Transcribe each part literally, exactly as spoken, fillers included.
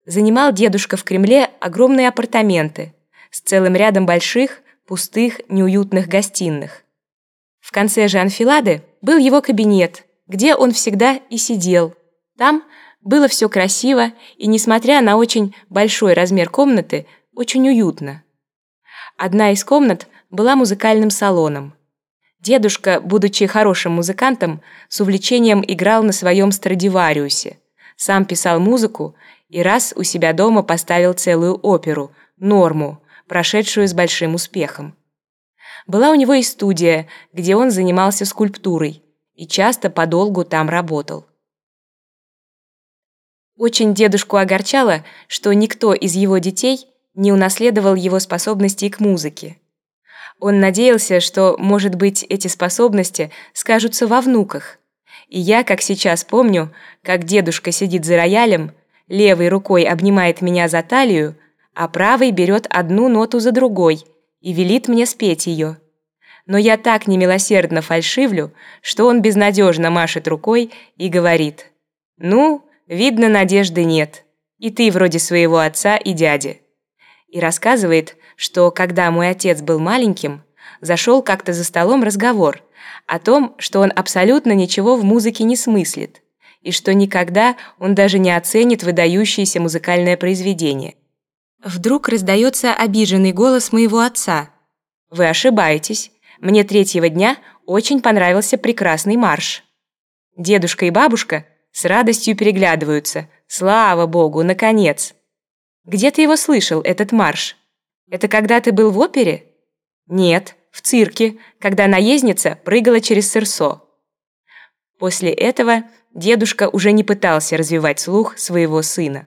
Занимал дедушка в Кремле огромные апартаменты с целым рядом больших, пустых, неуютных гостиных. В конце же анфилады был его кабинет, где он всегда и сидел. Там было все красиво и, несмотря на очень большой размер комнаты, очень уютно. Одна из комнат была музыкальным салоном. Дедушка, будучи хорошим музыкантом, с увлечением играл на своем Страдивариусе, сам писал музыку и раз у себя дома поставил целую оперу «Норму», прошедшую с большим успехом. Была у него и студия, где он занимался скульптурой и часто подолгу там работал. Очень дедушку огорчало, что никто из его детей не унаследовал его способностей к музыке. Он надеялся, что, может быть, эти способности скажутся во внуках. И я, как сейчас помню, как дедушка сидит за роялем, левой рукой обнимает меня за талию, а правой берет одну ноту за другой и велит мне спеть ее. Но я так немилосердно фальшивлю, что он безнадежно машет рукой и говорит: «Ну, видно, надежды нет, и ты вроде своего отца и дяди». И рассказывает, что когда мой отец был маленьким, зашел как-то за столом разговор о том, что он абсолютно ничего в музыке не смыслит, и что никогда он даже не оценит выдающееся музыкальное произведение. Вдруг раздается обиженный голос моего отца: «Вы ошибаетесь, мне третьего дня очень понравился прекрасный марш». Дедушка и бабушка с радостью переглядываются. Слава богу, наконец! «Где ты его слышал, этот марш? Это когда ты был в опере?» «Нет, в цирке, когда наездница прыгала через сырсо». После этого дедушка уже не пытался развивать слух своего сына.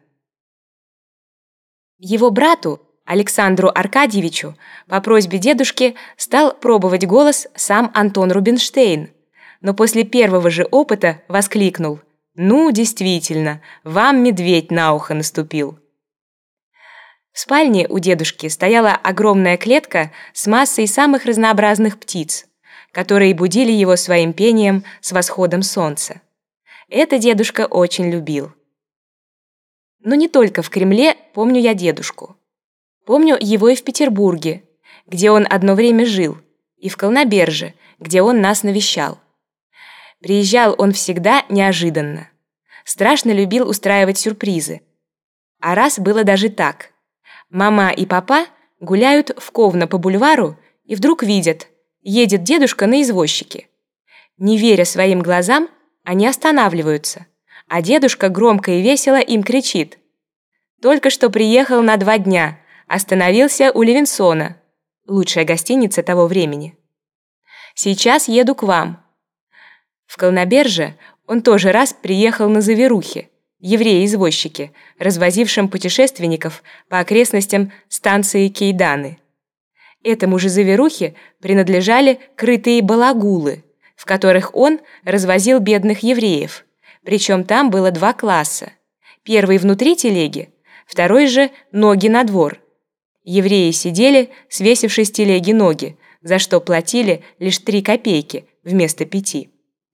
Его брату, Александру Аркадьевичу, по просьбе дедушки стал пробовать голос сам Антон Рубинштейн, но после первого же опыта воскликнул: «Ну, действительно, вам медведь на ухо наступил». В спальне у дедушки стояла огромная клетка с массой самых разнообразных птиц, которые будили его своим пением с восходом солнца. Это дедушка очень любил. Но не только в Кремле помню я дедушку. Помню его и в Петербурге, где он одно время жил, и в Колноберже, где он нас навещал. Приезжал он всегда неожиданно. Страшно любил устраивать сюрпризы. А раз было даже так. Мама и папа гуляют в Ковно по бульвару и вдруг видят, едет дедушка на извозчике. Не веря своим глазам, они останавливаются, а дедушка громко и весело им кричит: «Только что приехал на два дня, остановился у Левинсона, лучшая гостиница того времени. Сейчас еду к вам». В Колноберже он тоже раз приехал на завирухе, евреи-извозчики, развозившим путешественников по окрестностям станции Кейданы. Этому же завирухе принадлежали крытые балагулы, в которых он развозил бедных евреев, причем там было два класса. Первый внутри телеги, второй же ноги на двор. Евреи сидели, свесившись с телеги ноги, за что платили лишь три копейки вместо пяти.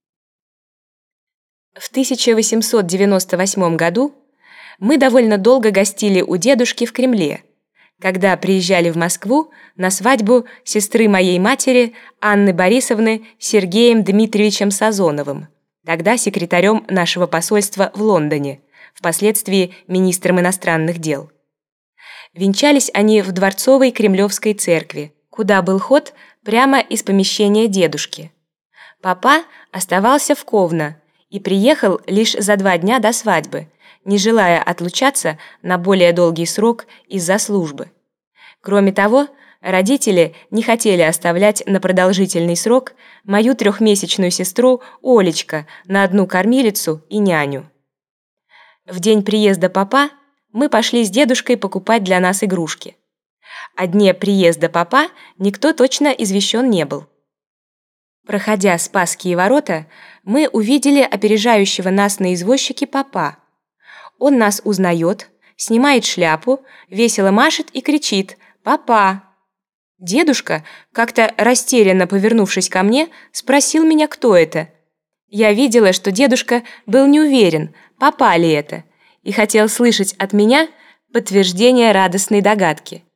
В тысяча восемьсот девяносто восьмом году мы довольно долго гостили у дедушки в Кремле, когда приезжали в Москву на свадьбу сестры моей матери Анны Борисовны с Сергеем Дмитриевичем Сазоновым, тогда секретарем нашего посольства в Лондоне, впоследствии министром иностранных дел. Венчались они в Дворцовой Кремлевской церкви, куда был ход прямо из помещения дедушки. Папа оставался в Ковно и приехал лишь за два дня до свадьбы, не желая отлучаться на более долгий срок из-за службы. Кроме того, родители не хотели оставлять на продолжительный срок мою трехмесячную сестру Олечка на одну кормилицу и няню. В день приезда папа мы пошли с дедушкой покупать для нас игрушки. О дне приезда папа никто точно извещен не был. Проходя Спасские ворота, мы увидели опережающего нас на извозчике папа. Он нас узнает, снимает шляпу, весело машет и кричит: «Папа!». Дедушка, как-то растерянно повернувшись ко мне, спросил меня, кто это. Я видела, что дедушка был не уверен, папа ли это, и хотел слышать от меня подтверждение радостной догадки.